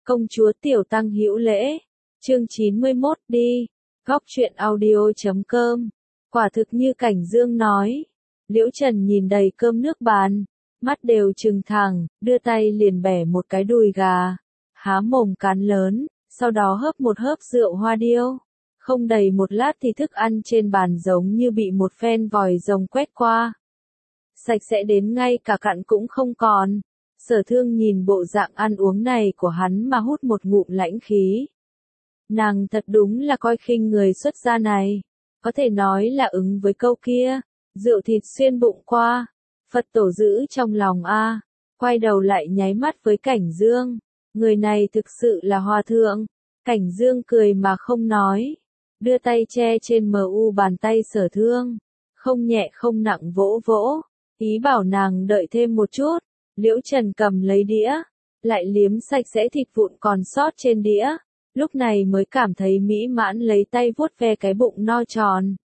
Công chúa Tiểu Tăng hữu lễ. Chương 91 đi. Góc truyện audio.com. Quả thực như Cảnh Dương nói. Liễu Trần nhìn đầy cơm nước bàn, mắt đều trừng thẳng, đưa tay liền bẻ một cái đùi gà, há mồm cắn lớn, sau đó hớp một hớp rượu hoa điêu. Không đầy một lát thì thức ăn trên bàn giống như bị một phen vòi rồng quét qua. Sạch sẽ đến ngay cả cặn cũng không còn. Sở Thương nhìn bộ dạng ăn uống này của hắn mà hút một ngụm lãnh khí. Nàng thật đúng là coi khinh người xuất gia này. Có thể nói là ứng với câu kia, rượu thịt xuyên bụng qua, Phật tổ giữ trong lòng a. Quay đầu lại nháy mắt với Cảnh Dương. Người này thực sự là hòa thượng. Cảnh Dương cười mà không nói. Đưa tay che trên bàn tay Sở Thương. Không nhẹ không nặng vỗ vỗ. Ý bảo nàng đợi thêm một chút. Liễu Trần cầm lấy đĩa, lại liếm sạch sẽ thịt vụn còn sót trên đĩa, lúc này mới cảm thấy mỹ mãn lấy tay vuốt ve cái bụng no tròn.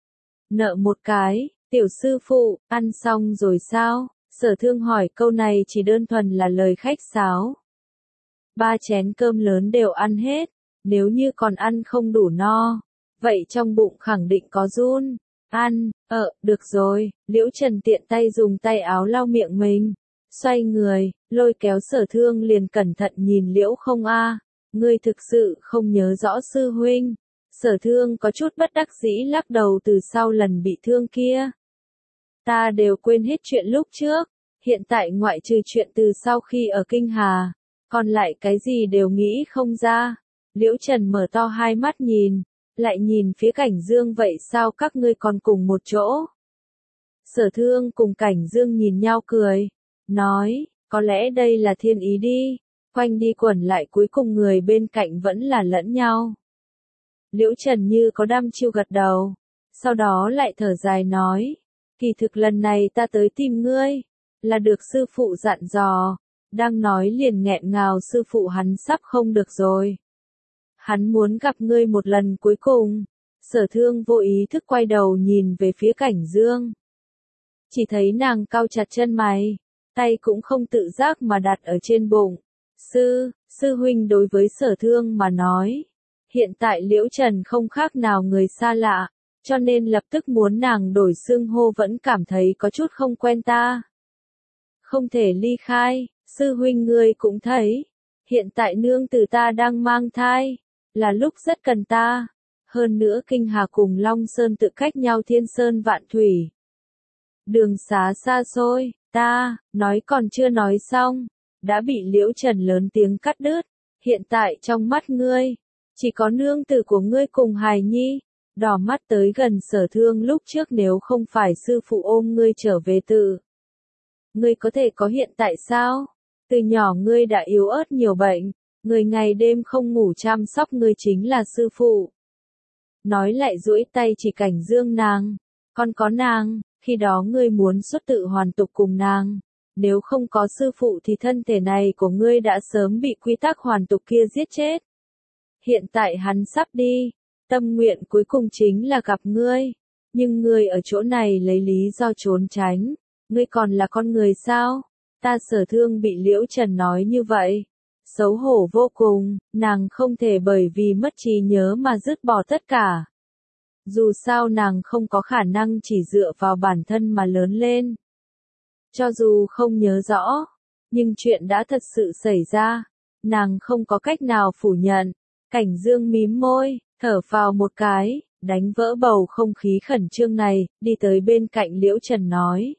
Nợ một cái, tiểu sư phụ, ăn xong rồi sao? Sở Thương hỏi câu này chỉ đơn thuần là lời khách sáo. 3 chén cơm lớn đều ăn hết, nếu như còn ăn không đủ no, vậy trong bụng khẳng định có run. Ăn, được rồi, Liễu Trần tiện tay dùng tay áo lau miệng mình. Xoay người, lôi kéo Sở Thương liền cẩn thận nhìn Liễu Không a, ngươi thực sự không nhớ rõ sư huynh. Sở Thương có chút bất đắc dĩ lắc đầu từ sau lần bị thương kia. Ta đều quên hết chuyện lúc trước, hiện tại ngoại trừ chuyện từ sau khi ở Kinh Hà, còn lại cái gì đều nghĩ không ra. Liễu Trần mở to hai mắt nhìn, lại nhìn phía Cảnh Dương vậy sao các ngươi còn cùng một chỗ? Sở Thương cùng Cảnh Dương nhìn nhau cười. Nói, có lẽ đây là thiên ý đi, quanh đi quẩn lại cuối cùng người bên cạnh vẫn là lẫn nhau. Liễu Trần như có đăm chiêu gật đầu, sau đó lại thở dài nói, kỳ thực lần này ta tới tìm ngươi, là được sư phụ dặn dò, đang nói liền nghẹn ngào sư phụ hắn sắp không được rồi. Hắn muốn gặp ngươi một lần cuối cùng. Sở Thương vô ý thức quay đầu nhìn về phía Cảnh Dương. Chỉ thấy nàng cau chặt chân mày, tay cũng không tự giác mà đặt ở trên bụng. Sư huynh đối với Sở Thương mà nói. Hiện tại Liễu Trần không khác nào người xa lạ, cho nên lập tức muốn nàng đổi xưng hô vẫn cảm thấy có chút không quen ta. Không thể ly khai, sư huynh ngươi cũng thấy. Hiện tại nương tử ta đang mang thai, là lúc rất cần ta. Hơn nữa Kinh Hà cùng Long Sơn tự cách nhau thiên sơn vạn thủy. Đường xá xa xôi. Ta, nói còn chưa nói xong, đã bị Liễu Trần lớn tiếng cắt đứt. Hiện tại trong mắt ngươi, chỉ có nương tử của ngươi cùng hài nhi. Đỏ mắt tới gần Sở Thương lúc trước nếu không phải sư phụ ôm ngươi trở về tự. Ngươi có thể có hiện tại sao? Từ nhỏ ngươi đã yếu ớt nhiều bệnh, người ngày đêm không ngủ chăm sóc ngươi chính là sư phụ. Nói lại duỗi tay chỉ Cảnh Dương nàng, còn có nàng. Khi đó ngươi muốn xuất tự hoàn tục cùng nàng, nếu không có sư phụ thì thân thể này của ngươi đã sớm bị quy tắc hoàn tục kia giết chết. Hiện tại hắn sắp đi, tâm nguyện cuối cùng chính là gặp ngươi, nhưng ngươi ở chỗ này lấy lý do trốn tránh, ngươi còn là con người sao? Ta Sở Thương bị Liễu Trần nói như vậy, xấu hổ vô cùng, nàng không thể bởi vì mất trí nhớ mà dứt bỏ tất cả. Dù sao nàng không có khả năng chỉ dựa vào bản thân mà lớn lên. Cho dù không nhớ rõ, nhưng chuyện đã thật sự xảy ra, nàng không có cách nào phủ nhận. Cảnh Dương mím môi, thở phào một cái, đánh vỡ bầu không khí khẩn trương này, đi tới bên cạnh Liễu Trần nói.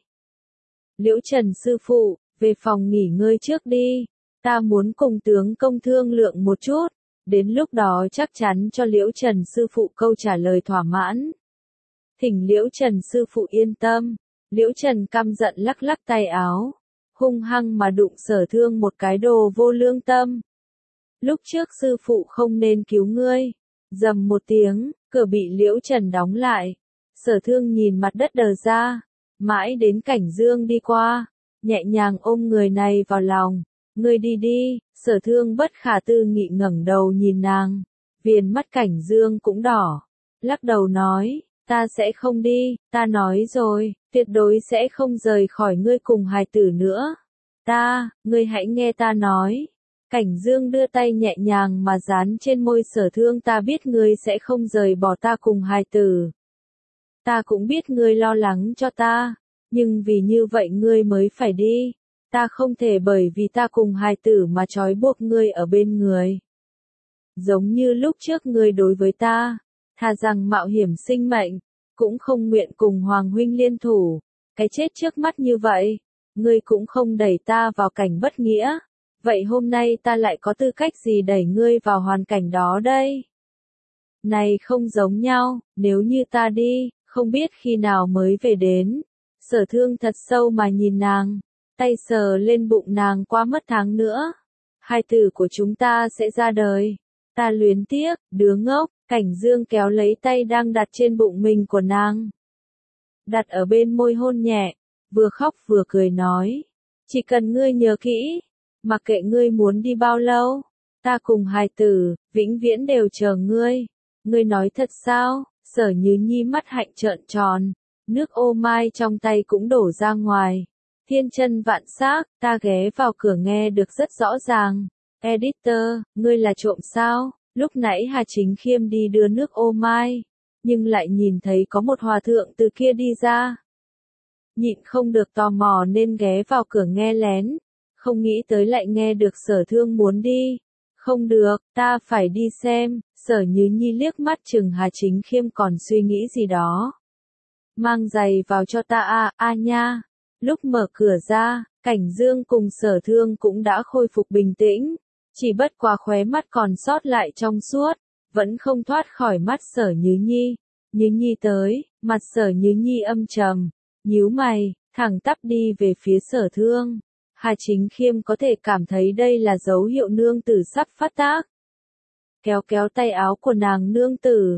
Liễu Trần sư phụ, về phòng nghỉ ngơi trước đi, ta muốn cùng tướng công thương lượng một chút. Đến lúc đó chắc chắn cho Liễu Trần sư phụ câu trả lời thỏa mãn. Thỉnh Liễu Trần sư phụ yên tâm. Liễu Trần căm giận lắc lắc tay áo, hung hăng mà đụng Sở Thương một cái đồ vô lương tâm. Lúc trước sư phụ không nên cứu ngươi. Rầm một tiếng, cửa bị Liễu Trần đóng lại. Sở Thương nhìn mặt đất đờ ra, mãi đến Cảnh Dương đi qua, nhẹ nhàng ôm người này vào lòng. Ngươi đi đi. Sở Thương bất khả tư nghị ngẩng đầu nhìn nàng, viền mắt Cảnh Dương cũng đỏ, lắc đầu nói, ta sẽ không đi, ta nói rồi, tuyệt đối sẽ không rời khỏi ngươi cùng hài tử nữa. Ngươi hãy nghe ta nói, Cảnh Dương đưa tay nhẹ nhàng mà dán trên môi Sở Thương, ta biết ngươi sẽ không rời bỏ ta cùng hài tử. Ta cũng biết ngươi lo lắng cho ta, nhưng vì như vậy ngươi mới phải đi. Ta không thể bởi vì ta cùng hài tử mà trói buộc ngươi ở bên người. Giống như lúc trước ngươi đối với ta, thà rằng mạo hiểm sinh mệnh, cũng không nguyện cùng Hoàng huynh liên thủ. Cái chết trước mắt như vậy, ngươi cũng không đẩy ta vào cảnh bất nghĩa. Vậy hôm nay ta lại có tư cách gì đẩy ngươi vào hoàn cảnh đó đây? Này không giống nhau, nếu như ta đi, không biết khi nào mới về đến. Sở Thương thật sâu mà nhìn nàng, tay sờ lên bụng nàng, qua mất tháng nữa. Hai tử của chúng ta sẽ ra đời. Ta luyến tiếc, đứa ngốc. Cảnh Dương kéo lấy tay đang đặt trên bụng mình của nàng, đặt ở bên môi hôn nhẹ, vừa khóc vừa cười nói. Chỉ cần ngươi nhớ kỹ, mặc kệ ngươi muốn đi bao lâu, ta cùng hài tử, vĩnh viễn đều chờ ngươi. Ngươi nói thật sao? Sở Như Nhi mắt hạnh trợn tròn, nước ô mai trong tay cũng đổ ra ngoài. Thiên chân vạn xác, ta ghé vào cửa nghe được rất rõ ràng. Editor, ngươi là trộm sao? Lúc nãy Hà Chính Khiêm đi đưa nước ô mai, nhưng lại nhìn thấy có một hòa thượng từ kia đi ra. Nhịn không được tò mò nên ghé vào cửa nghe lén, không nghĩ tới lại nghe được Sở Thương muốn đi. Không được, ta phải đi xem. Sở Như Nhi liếc mắt chừng Hà Chính Khiêm còn suy nghĩ gì đó. Mang giày vào cho ta nha. Lúc mở cửa ra, Cảnh Dương cùng Sở Thương cũng đã khôi phục bình tĩnh. Chỉ bất quá khóe mắt còn sót lại trong suốt, vẫn không thoát khỏi mắt Sở Như Nhi. Như Nhi tới, mặt Sở Như Nhi âm trầm, nhíu mày, thẳng tắp đi về phía Sở Thương. Hà Chính Khiêm có thể cảm thấy đây là dấu hiệu nương tử sắp phát tác. Kéo kéo tay áo của nàng, nương tử,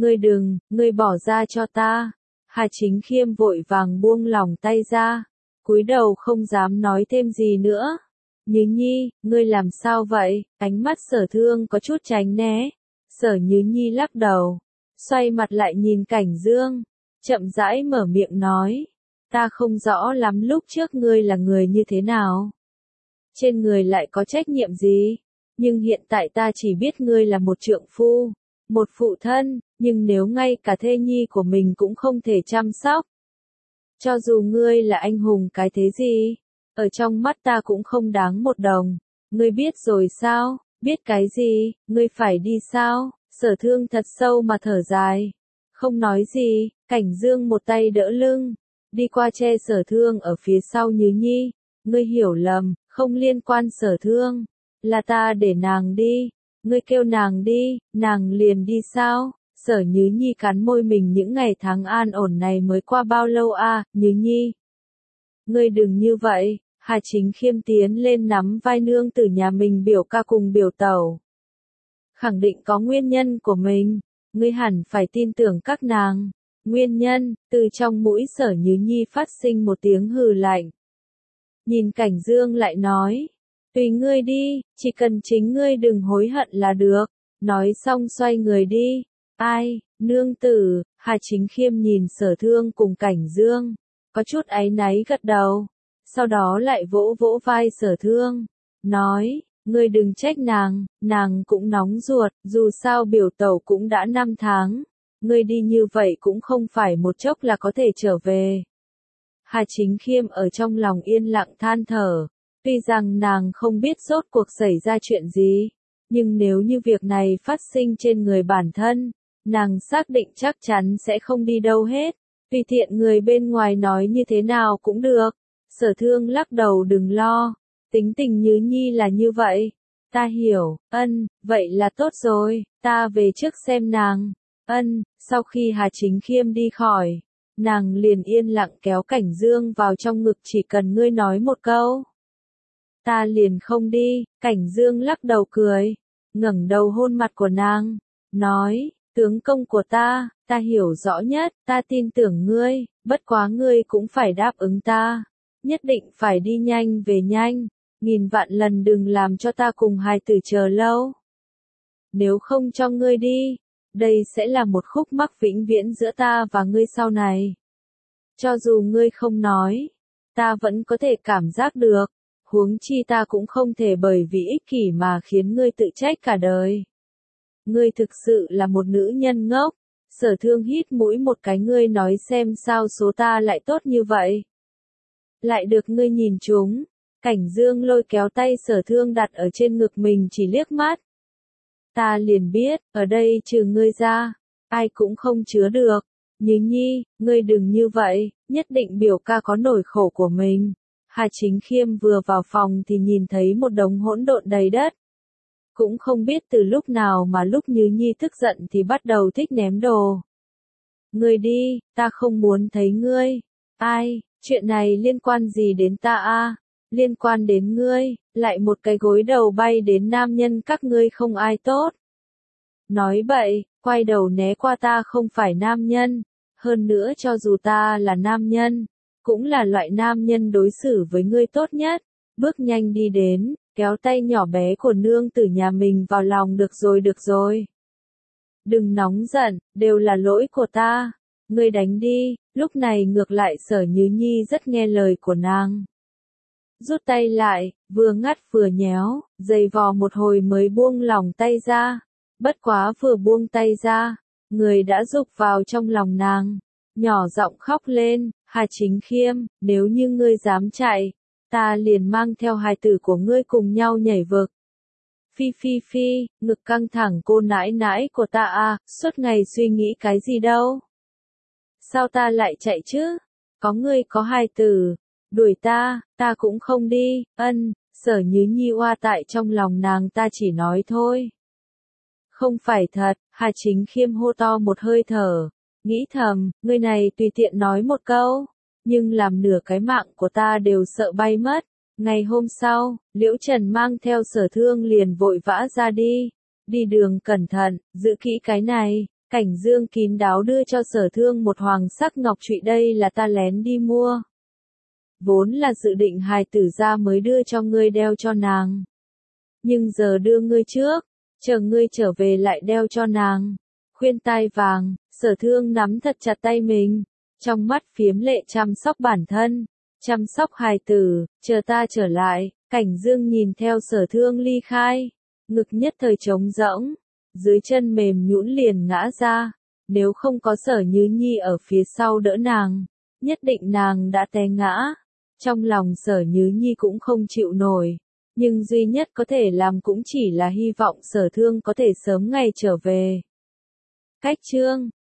ngươi bỏ ra cho ta. Hà Chính Khiêm vội vàng buông lỏng tay ra, cúi đầu không dám nói thêm gì nữa. Như Nhi, ngươi làm sao vậy? Ánh mắt Sở Thương có chút tránh né. Sở Như Nhi lắc đầu, xoay mặt lại nhìn Cảnh Dương, chậm rãi mở miệng nói. Ta không rõ lắm lúc trước ngươi là người như thế nào. Trên người lại có trách nhiệm gì? Nhưng hiện tại ta chỉ biết ngươi là một trượng phu, một phụ thân, nhưng nếu ngay cả thê nhi của mình cũng không thể chăm sóc. Cho dù ngươi là anh hùng cái thế gì, ở trong mắt ta cũng không đáng một đồng. Ngươi biết rồi sao? Biết cái gì? Ngươi phải đi sao? Sở Thương thật sâu mà thở dài, không nói gì. Cảnh Dương một tay đỡ lưng, đi qua che Sở Thương ở phía sau. Như Nhi, ngươi hiểu lầm, không liên quan Sở Thương, là ta để nàng đi. Ngươi kêu nàng đi, nàng liền đi sao? Sở Như Nhi cắn môi mình, những ngày tháng an ổn này mới qua bao lâu Như Nhi. Ngươi đừng như vậy. Hà Chính Khiêm tiến lên nắm vai nương tử nhà mình, biểu ca cùng biểu tẩu. Khẳng định có nguyên nhân của mình, ngươi hẳn phải tin tưởng các nàng. Nguyên nhân? Từ trong mũi Sở Như Nhi phát sinh một tiếng hừ lạnh. Nhìn Cảnh Dương lại nói, tùy ngươi đi, chỉ cần chính ngươi đừng hối hận là được. Nói xong xoay người đi. Ai, nương tử? Hà Chính Khiêm nhìn Sở Thương cùng Cảnh Dương, có chút áy náy gật đầu, sau đó lại vỗ vỗ vai Sở Thương, nói, ngươi đừng trách nàng cũng nóng ruột, dù sao biểu tẩu cũng đã 5 tháng, ngươi đi như vậy cũng không phải một chốc là có thể trở về. Hà Chính Khiêm ở trong lòng yên lặng than thở, tuy rằng nàng không biết rốt cuộc xảy ra chuyện gì, nhưng nếu như việc này phát sinh trên người bản thân, nàng xác định chắc chắn sẽ không đi đâu hết. Tùy tiện người bên ngoài nói như thế nào cũng được. Sở Thương lắc đầu, đừng lo, tính tình Như Nhi là như vậy. Ta hiểu. Vậy là tốt rồi, ta về trước xem nàng. Sau khi Hà Chính Khiêm đi khỏi, nàng liền yên lặng kéo Cảnh Dương vào trong ngực, chỉ cần ngươi nói một câu, ta liền không đi. Cảnh Dương lắc đầu cười, ngẩng đầu hôn mặt của nàng, nói, tướng công của ta hiểu rõ nhất, ta tin tưởng ngươi, bất quá ngươi cũng phải đáp ứng ta, nhất định phải đi nhanh về nhanh, nghìn vạn lần đừng làm cho ta cùng hài tử chờ lâu. Nếu không cho ngươi đi, đây sẽ là một khúc mắc vĩnh viễn giữa ta và ngươi sau này. Cho dù ngươi không nói, ta vẫn có thể cảm giác được, Huống chi ta cũng không thể bởi vì ích kỷ mà khiến ngươi tự trách cả đời. Ngươi thực sự là một nữ nhân ngốc. Sở Thương hít mũi một cái, ngươi nói xem sao số ta lại tốt như vậy. Lại được ngươi nhìn trúng. Cảnh Dương lôi kéo tay Sở Thương đặt ở trên ngực mình chỉ liếc mắt. Ta liền biết, ở đây trừ ngươi ra, ai cũng không chứa được. Như Nhi, ngươi đừng như vậy, nhất định biểu ca có nỗi khổ của mình. Hà Chính Khiêm vừa vào phòng thì nhìn thấy một đống hỗn độn đầy đất. Cũng không biết từ lúc nào mà lúc Như Nhi tức giận thì bắt đầu thích ném đồ. Ngươi đi, ta không muốn thấy ngươi. Ai, chuyện này liên quan gì đến ta a? Liên quan đến ngươi, lại một cái gối đầu bay đến nam nhân các ngươi không ai tốt. Nói bậy, quay đầu né qua, ta không phải nam nhân. Hơn nữa cho dù ta là nam nhân, cũng là loại nam nhân đối xử với ngươi tốt nhất. Bước nhanh đi đến, kéo tay nhỏ bé của nương tử nhà mình vào lòng. Được rồi. Đừng nóng giận, đều là lỗi của ta. Ngươi đánh đi. Lúc này ngược lại Sở Như Nhi rất nghe lời của nàng. Rút tay lại, vừa ngắt vừa nhéo, giày vò một hồi mới buông lỏng tay ra. Bất quá vừa buông tay ra, người đã rục vào trong lòng nàng. Nhỏ giọng khóc lên, Hà Chính Khiêm, nếu như ngươi dám chạy, ta liền mang theo hài tử của ngươi cùng nhau nhảy vực. Phi, ngực căng thẳng, cô nãi nãi của ta à, suốt ngày suy nghĩ cái gì đâu. Sao ta lại chạy chứ? Có ngươi có hài tử, đuổi ta cũng không đi. Sở Như Nhi oa tại trong lòng nàng, ta chỉ nói thôi. Không phải thật. Hà Chính Khiêm hô to một hơi thở, nghĩ thầm, ngươi này tùy tiện nói một câu, nhưng làm nửa cái mạng của ta đều sợ bay mất. Ngày hôm sau, Liễu Trần mang theo Sở Thương liền vội vã ra đi. Đi đường cẩn thận, giữ kỹ cái này. Cảnh Dương kín đáo đưa cho Sở Thương một hoàng sắc ngọc trụy, đây là ta lén đi mua. Vốn là dự định hài tử ra mới đưa cho ngươi đeo cho nàng. Nhưng giờ đưa ngươi trước, chờ ngươi trở về lại đeo cho nàng. Khuyên tai vàng, Sở Thương nắm thật chặt tay mình, trong mắt phiếm lệ chăm sóc bản thân, chăm sóc hài tử, chờ ta trở lại. Cảnh Dương nhìn theo Sở Thương ly khai, ngực nhất thời trống rỗng, dưới chân mềm nhũn liền ngã ra. Nếu không có Sở Như Nhi ở phía sau đỡ nàng, nhất định nàng đã té ngã. Trong lòng Sở Như Nhi cũng không chịu nổi, nhưng duy nhất có thể làm cũng chỉ là hy vọng Sở Thương có thể sớm ngày trở về. Cách chương